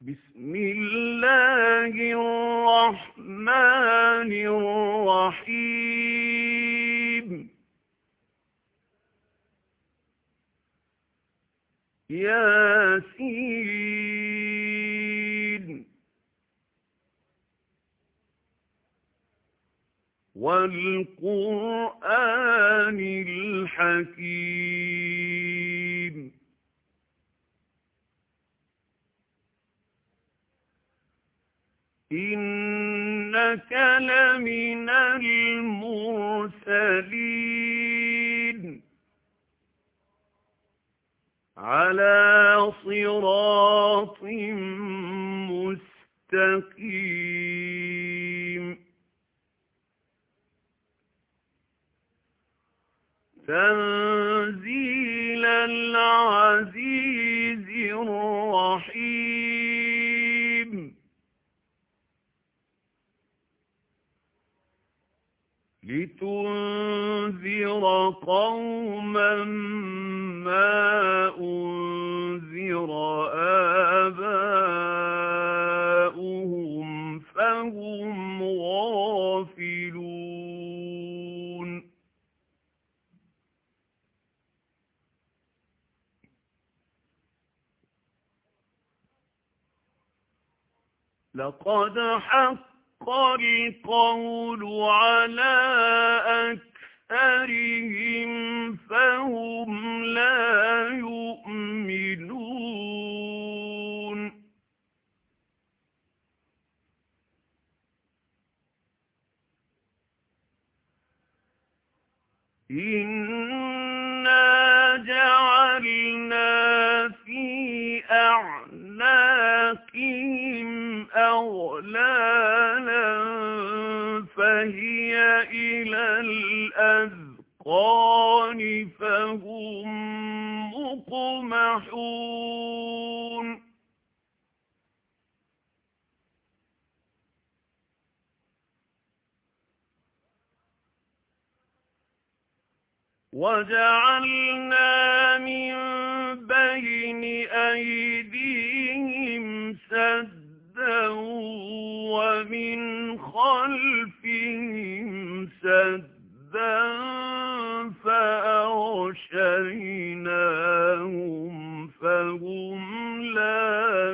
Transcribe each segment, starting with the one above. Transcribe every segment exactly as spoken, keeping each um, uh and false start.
بسم الله الرحمن الرحيم ياسين والقرآن الحكيم إنك لمن المرسلين على صراط مستقيم تنزيل العزيز الرحيم لتنذر قوما ما أنذر آباؤهم فهم غافلون لقد حق القول على أكثرهم فهم لا يؤمنون إنا جعلنا في أعناقهم أغلالا فهي إلى الأذقان فهم مقمحون وجعلنا من بين أيديهم سدا ومن خلفهم سدا فأغشيناهم فهم لا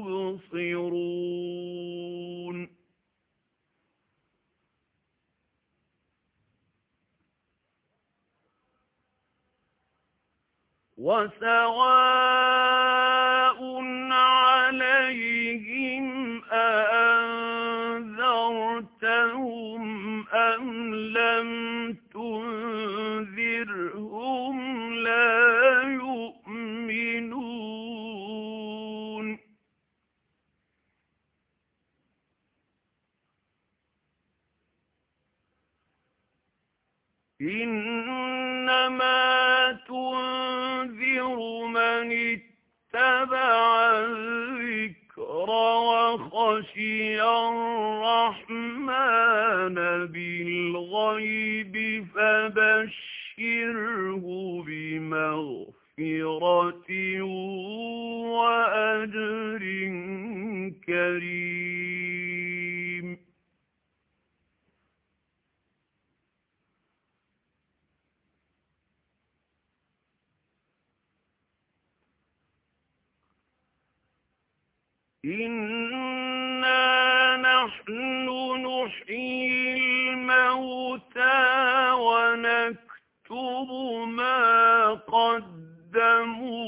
يبصرون وسواء عليهم أأنذرتهم أم لم تنذرهم لا يؤمنون إنما تنذر من اتبع الذكر وخشي الرحمن بالغيب فبشره بمغفرة وأجر كريم إنا نحن نحيي الموتى ونكتب ما قدموا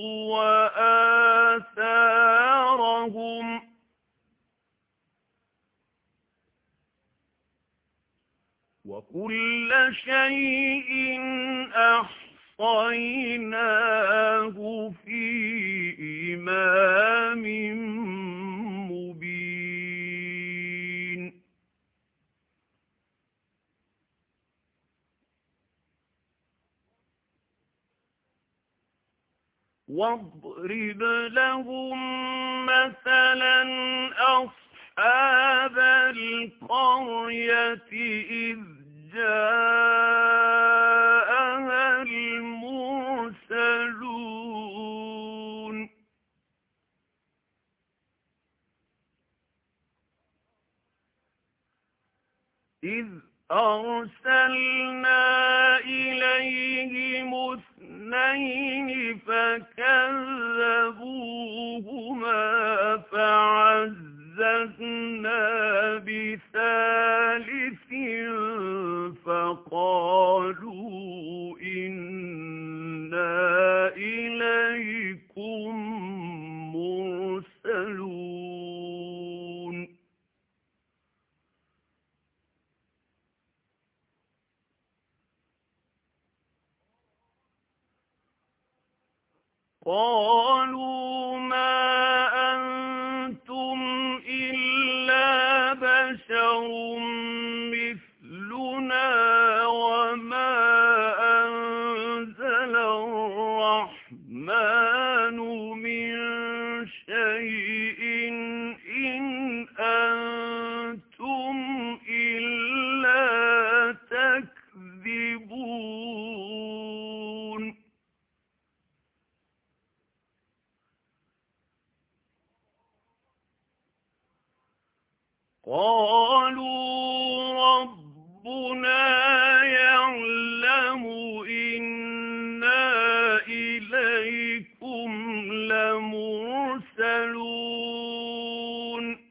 وآثارهم وكل شيء أحصيناه في إمام مبين واضرب لهم مثلا أصحاب القرية إذ جاءها المرسلون. المرسلون. إذ أرسلنا إليهم اثنين فكذبوهما فعززنا بثالث فقالوا إنا إليكم مرسلون قالوا ما أنتم إلا بشر مثلنا وما أنزل الرحمن من شيء إن أنتم إلا تكذبون قالوا ربنا يعلم إنا إليكم لمرسلون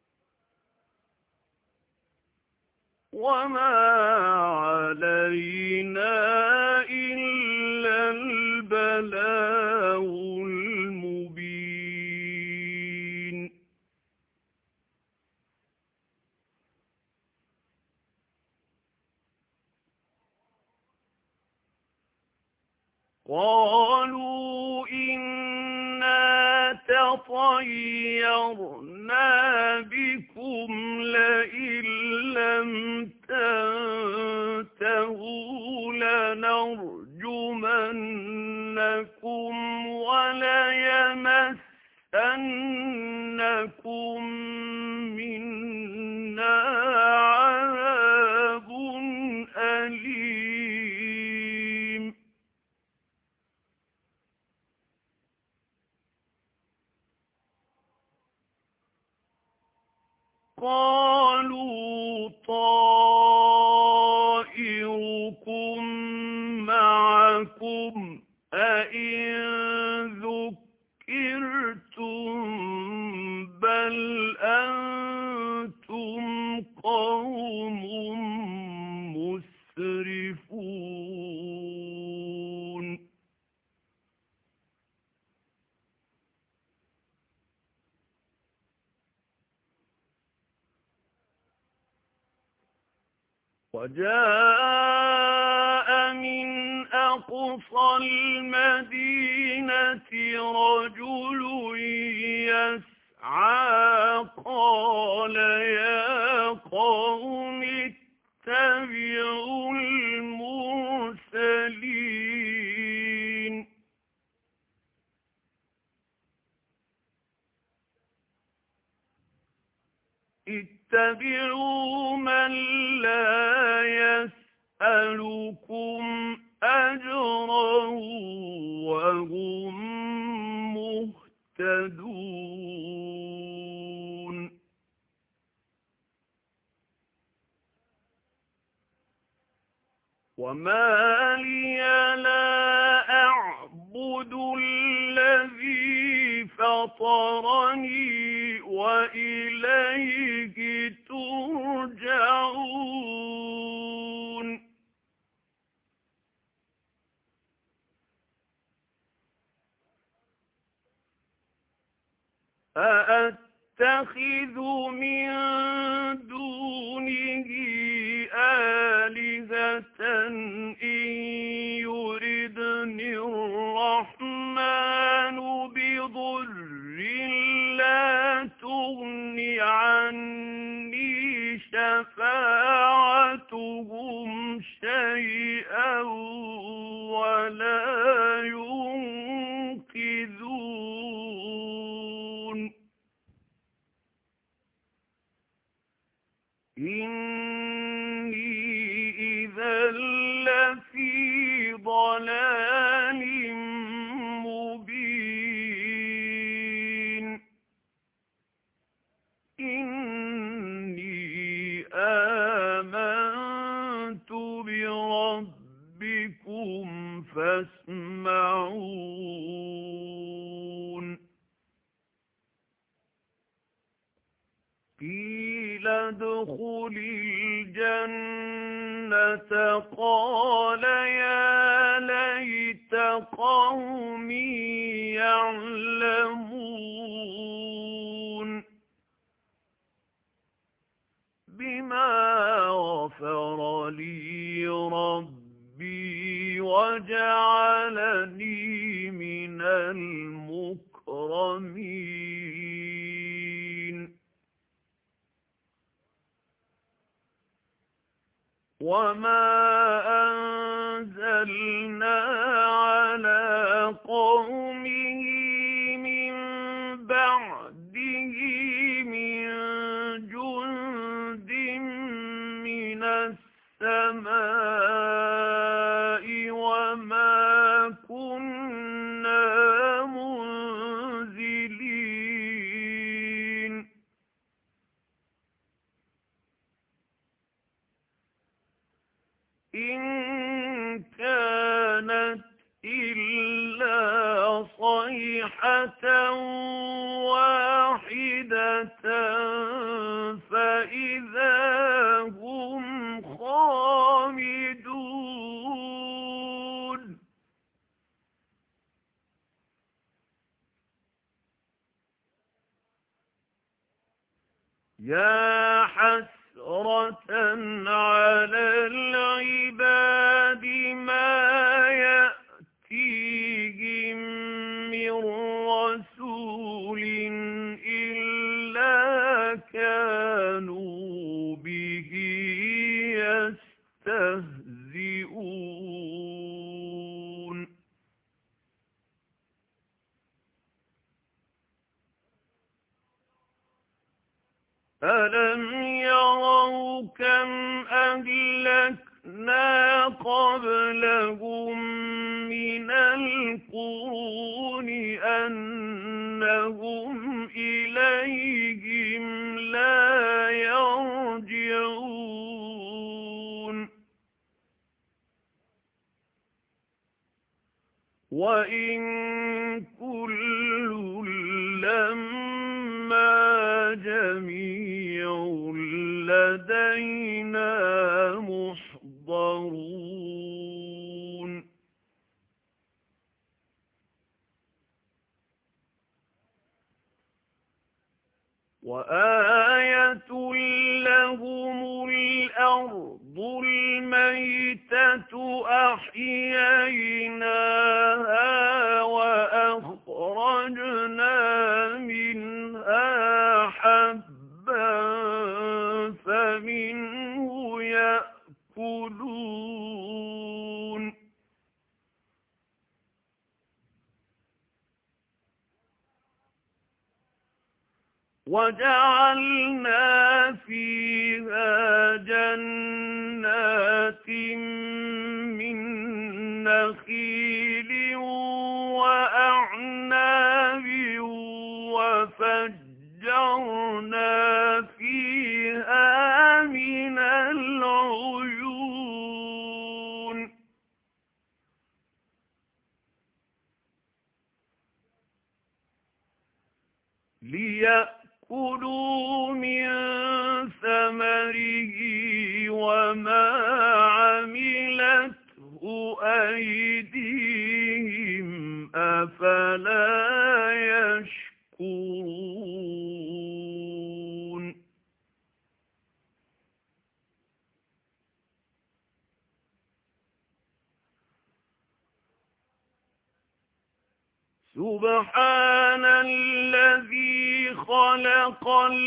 وما علينا إلا البلاغ المبين قالوا إنا تطيرنا بكم لئن لم تنتهوا لنرجمنكم وليمسنكم منا عذاب أليم قالوا طائركم معكم أئن ذكرتم بل أنتم قوم مسرفون وجاء من أقصى المدينة رجل يسعى قال يا قوم اتبعوا المرسلين اتبعوا من لا يسألكم أجرا وهم مهتدون وما لي لا أعبد الذي فطرني وإليه ترجعون أأتخذ من دونه آلهة إن يردني الرحمن بضر لا تغن عني شفاعتهم شيئا ولا ينقذون إني إذا لفي ضلال يسمعون قيل ادخل الجنة قال يا ليت قومي يعلمون بما غفر لي ربي وجعلني من المكرمين وما أنزلنا على قومه من بعده من جند من السماء وما كنا منزلين إن كانت إلا صيحة واحدة فإذا هم خامدون يا حسرة على العباد ما يأتيهم من رسول إلا كانوا به يستهزئون ألم يروا كم أهلكنا قبلهم من القرون أنهم إليهم لا يرجعون وإن كل لما جميع لدينا محضرون وآية لهم الأرض الميتة أحييناها وأخرجنا منها حبا فمنه يأكلون وجعلنا فيها جنات من نخيل وأعناب وفجرنا فيها من العيون ليأكلوا من ثمره وما عملته أيديهم أفلا يشكرون سبحان الذي خلق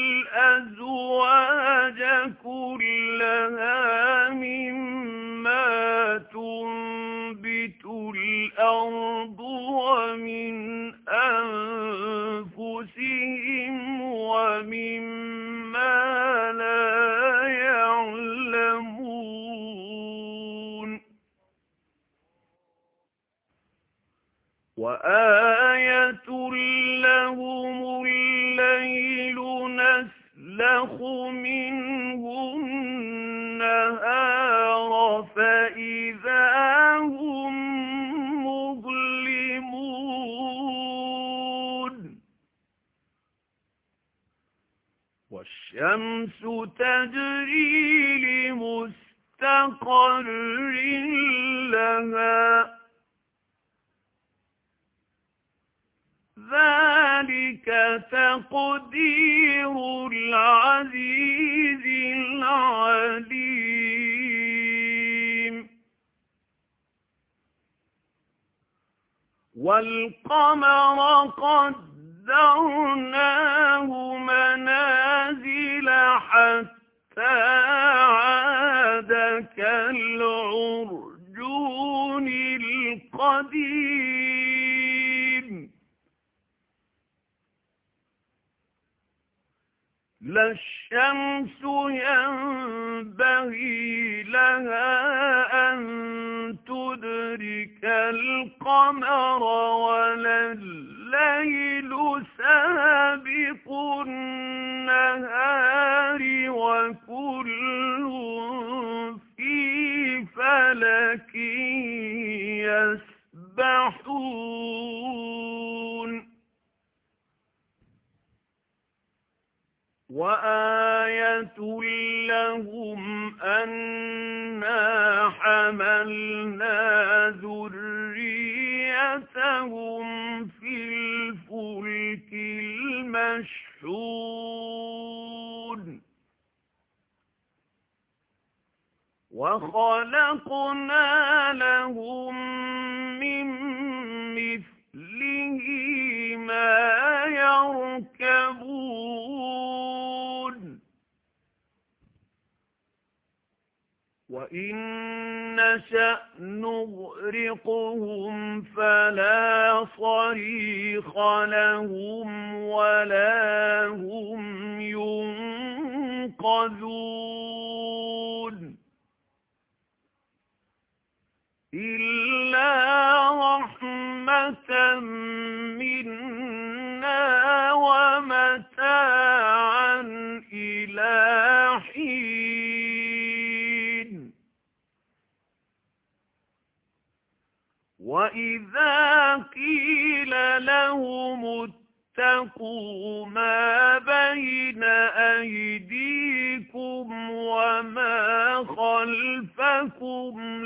الأزواج كلها مما تنبت الأرض ومن أنفسهم ومما لا يعلمون وآية لهم الليل نسلخ منه النهار فإذا هم الشمس تجري لمستقر لها ذلك تقدير العزيز العليم والقمر قدرناه منازل حتى عاد كالعرجون القديم لا الشمس ينبغي لها أن تدرك القمر ولا الليل سابق النهار وكل في فلك يسبحون وآية لهم أنا حملنا ذريتهم في الفلك المشحون وخلقنا لهم من مثله ما يركبون وإن نشأ نغرقهم فلا صريخ لهم ولا هم ينقذون إلا رحمة منا ومتاعا إلى حين وإذا قيل لهم اتقوا ما بين أيديكم وما خلفكم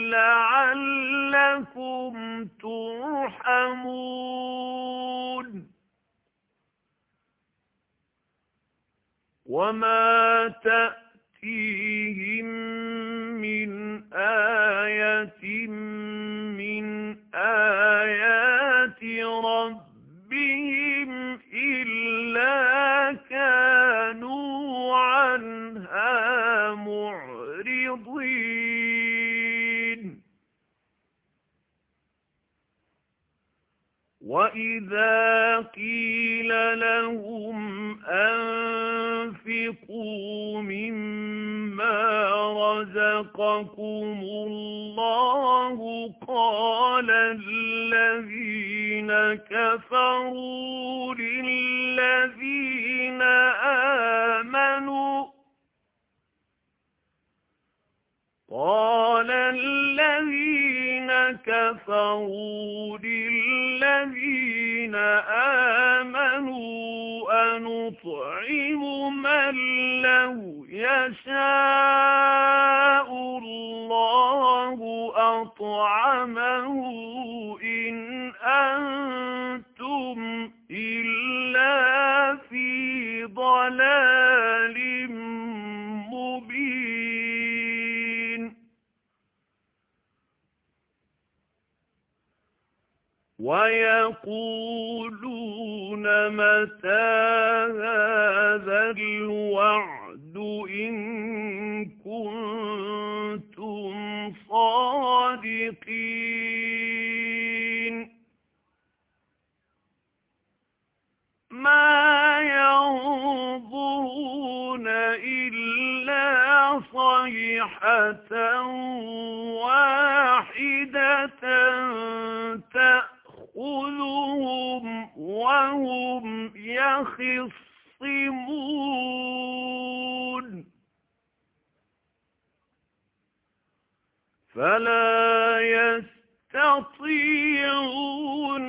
لعلكم ترحمون وما تأتيهم من آية من آيات ربهم إلا كانوا عنها معرضين وإذا قيل لهم أنفقوا مما رزقكم الله قال الذين كفروا للذين آمنوا قال الذين كفروا للذين آمنوا أنطعم من لو يشاء الله أطعمه إن أنتم إلا في ضلال مبين ويقولون متى هذا الوعد إن كنتم صادقين ما ينظرون إلا صيحة واحدة تأخذهم وهم يخصمون فلا يستطيعون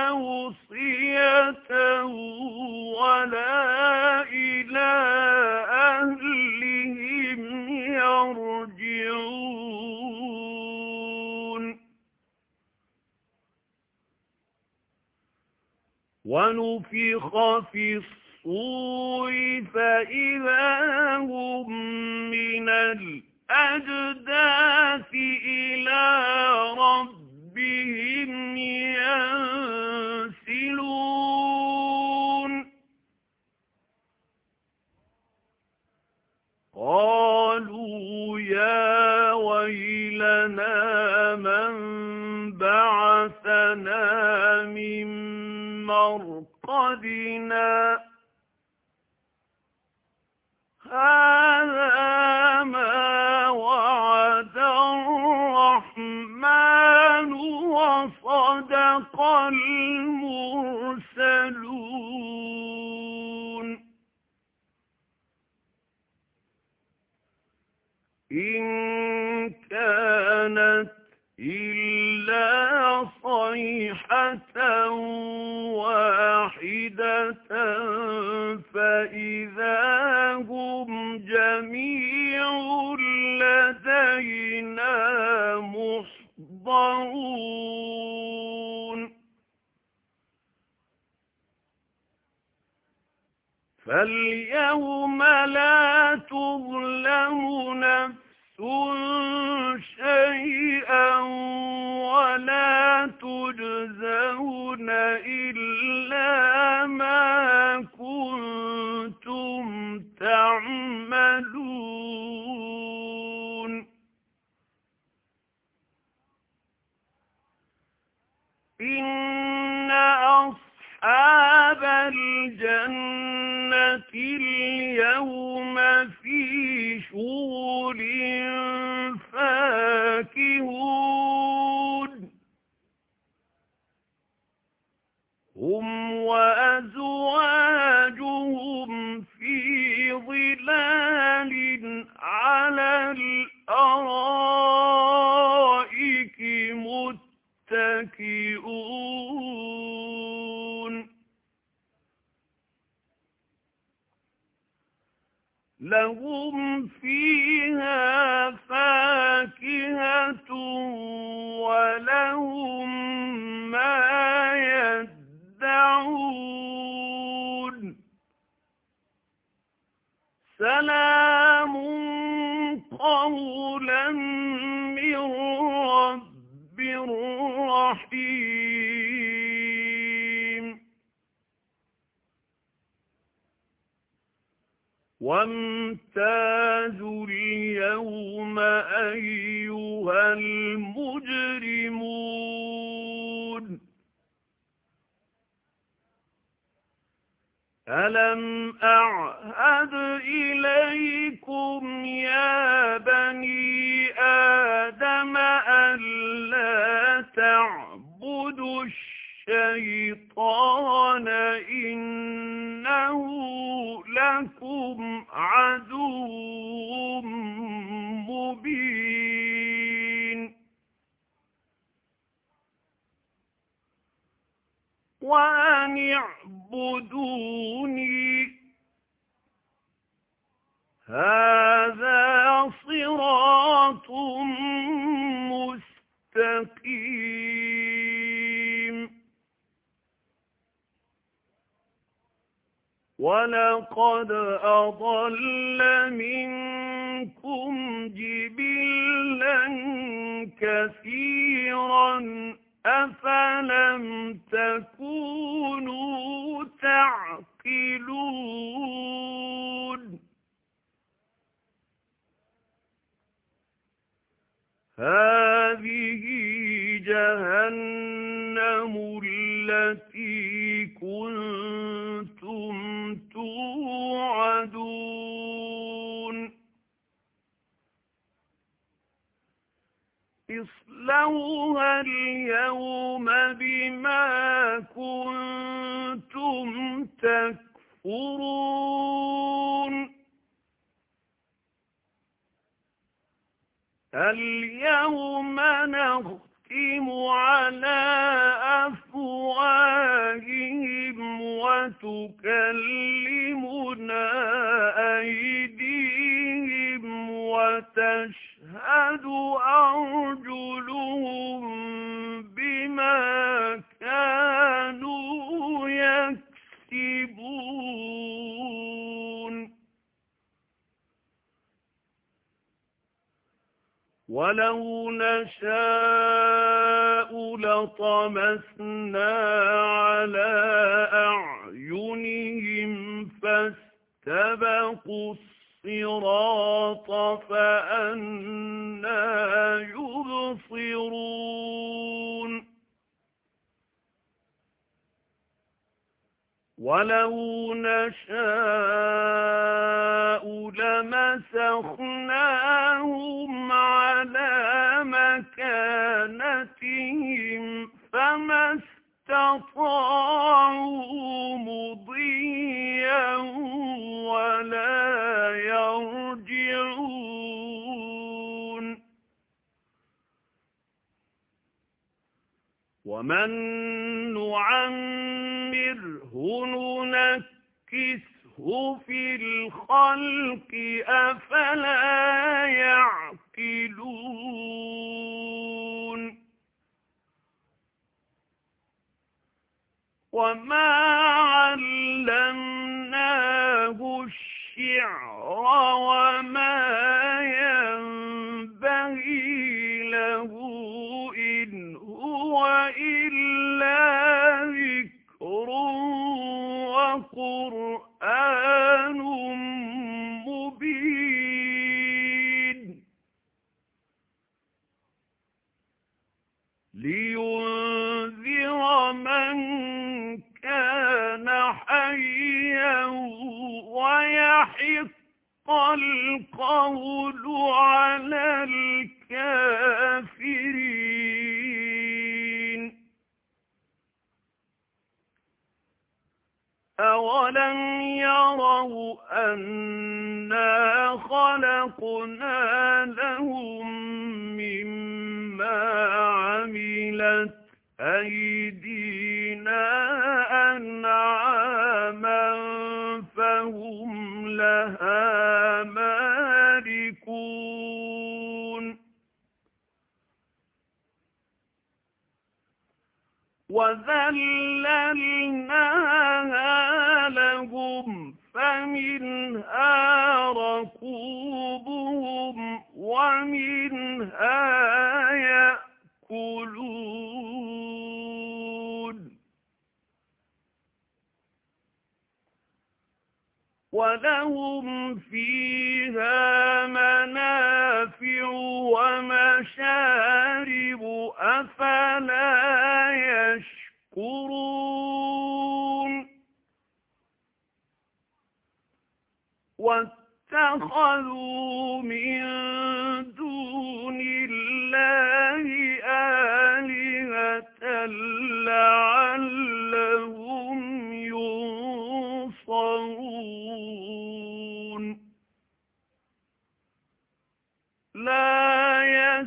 توصية ولا إلى ونفخ في الصور فإذا هم من الأجداث إلى ربهم ينسلون قالوا يا ويلنا من بعثنا من مرقدنا هذا ما وعد الرحمن وصدق المرسلون إن كانت إلا صيحة واحدة فإذا هم جميع لدينا محضرون فاليوم لا تظلم نفس شيئا ولا تجزون إلا ما كنتم تعملون إن أصحاب الجنة اليوم في شغل فاكهون هم وأزواجهم في ظلال على الأرائك متكئون لهم فيها فاكهة ولهم ما يدعون سلام قولا من رب رحيم وامتازوا اليوم أيها المجرمون ألم أعهد إليكم يا بني آدم ألا تعبدوا الشيطان إنه لكم عدو مبين وأن اعبدوني هذا صراط مستقيم ولقد أضل منكم جبلا كثيرا أفلم تكونوا تعقلون هذه جهنم التي كنتم توعدون اصلوها اليوم بما كنتم تكفرون اليوم نختم على أفواههم وتكلمنا أيديهم وتشهد أرجلهم بما كانوا يعملون وَلَوْ نَشَاءُ لَطَمَسْنَا عَلَى أَعْيُنِهِمْ فَاسْتَبَقُوا الصِّرَاطَ فَأَنَّىٰ يُبْصِرُونَ وَلَوْ نَشَاءُ لَمَسَخْنَاهُمْ عَلَىٰ مَكَانَتِهِمْ فَمَا اسْتَطَاعُوا مُضِيًّا وَلَا يَرْجِعُونَ وَمَن نُّعَمِّرْهُ نُنَكِّسْهُ فِي الْخَلْقِ أَفَلَا يَعْقِلُونَ وَمَا عَلَّمْنَاهُ الشِّعْرَ وَمَا يَنبَغِي لَهُ إِنْ هُوَ إِلَّا ذِكْرٌ وَقُرْآنٌ مُّبِينٌ لِيُنذِرَ مَن كَانَ حَيًّا وَيَحِقَّ الْقَوْلُ عَلَى الْكَافِرِينَ أَوَلَمْ يَرَوْا أَنَّا خَلَقْنَا لَهُم مِّمَّا عَمِلَتْ أَيْدِينَا أَنْعَامًا فَهُمْ لَهَا مَالِكُونَ وَذَلَّلْنَاهَا لَهُمْ فَمِنْهَا رَكُوبُهُمْ وَمِنْهَا يَأْكُلُونَ وَلَهُمْ فِيهَا مَنَافِعُ وَمَشَارِبُ أَفَلَا يَشْكُرُونَ وَاتَّخَذُوا مِن دُونِ اللَّهِ آلِهَةً لَّعَلَّهُمْ يُنصَرُونَ لَا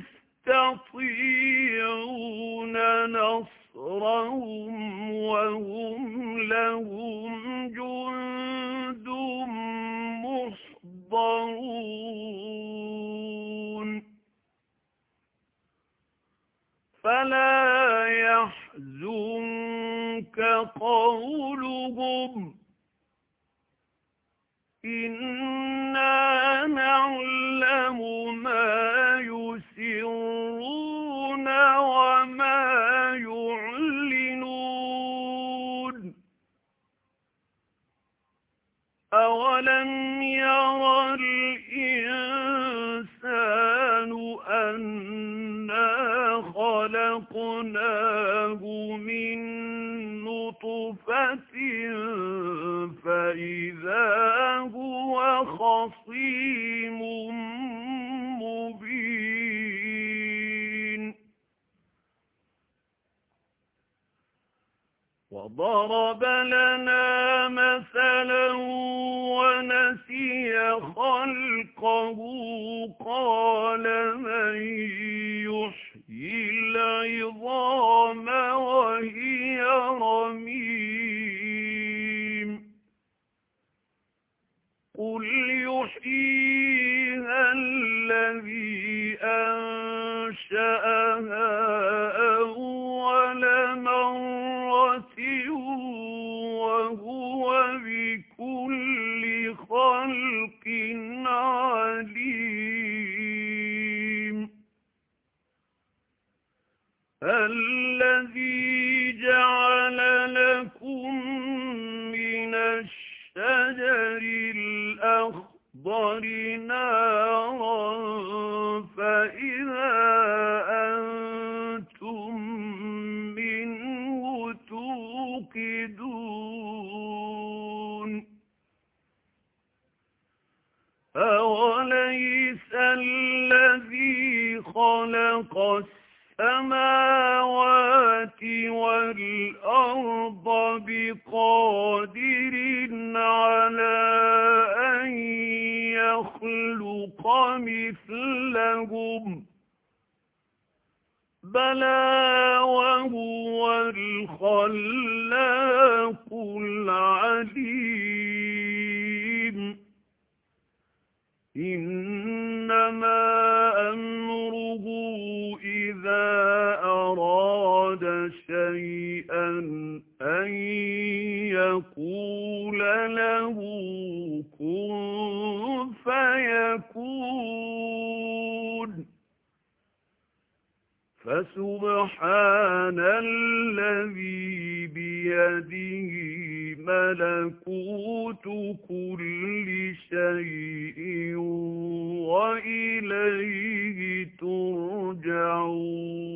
يَسْتَطِيعُونَ نَصْرَهُمْ وَهُمْ لَهُمْ جُندٌ مُّحْضَرُونَ فَلَا يَحْزُنكَ قَوْلُهُمْ إِنَّا نَعْلَمُ مَا يُسِرُّونَ وَمَا يُعْلِنُونَ أَوَلَمْ يَرَ الْإِنسَانُ أَنَّا خَلَقْنَاهُ مِن نُّطْفَةٍ فَإِذَا هُوَ خَصِيمٌ مُّبِينٌ وَضَرَبَ لَنَا مَثَلًا وَنَسِيَ خَلْقَهُ قَالَ مَن يُحْيِي الْعِظَامَ وَهِيَ رَمِيمٌ قُلْ يُحْيِيهَا الَّذِي أَنشَأَهَا أَوَّلَ مَرَّةٍ وَهُوَ بِكُلِّ خَلْقٍ عَلِيمٌ خَلَقَ السَّمَاوَاتِ وَالْأَرْضَ بِقَادِرٍ عَلَىٰ أَن يَخْلُقَ مِثْلَهُم ۚ بَلَىٰ وَهُوَ الْخَلَّاقُ الْعَلِيمُ إِنَّمَا أَمْرُهُ إِذَا أَرَادَ شَيْئًا أَن يَقُولَ لَهُ كُن فَيَكُونُ فَسُبْحَانَ الَّذِي بِيَدِهِ مَلَكُوتُ كُلِّ شَيْءٍ وَإِلَيْهِ تُرْجَعُونَ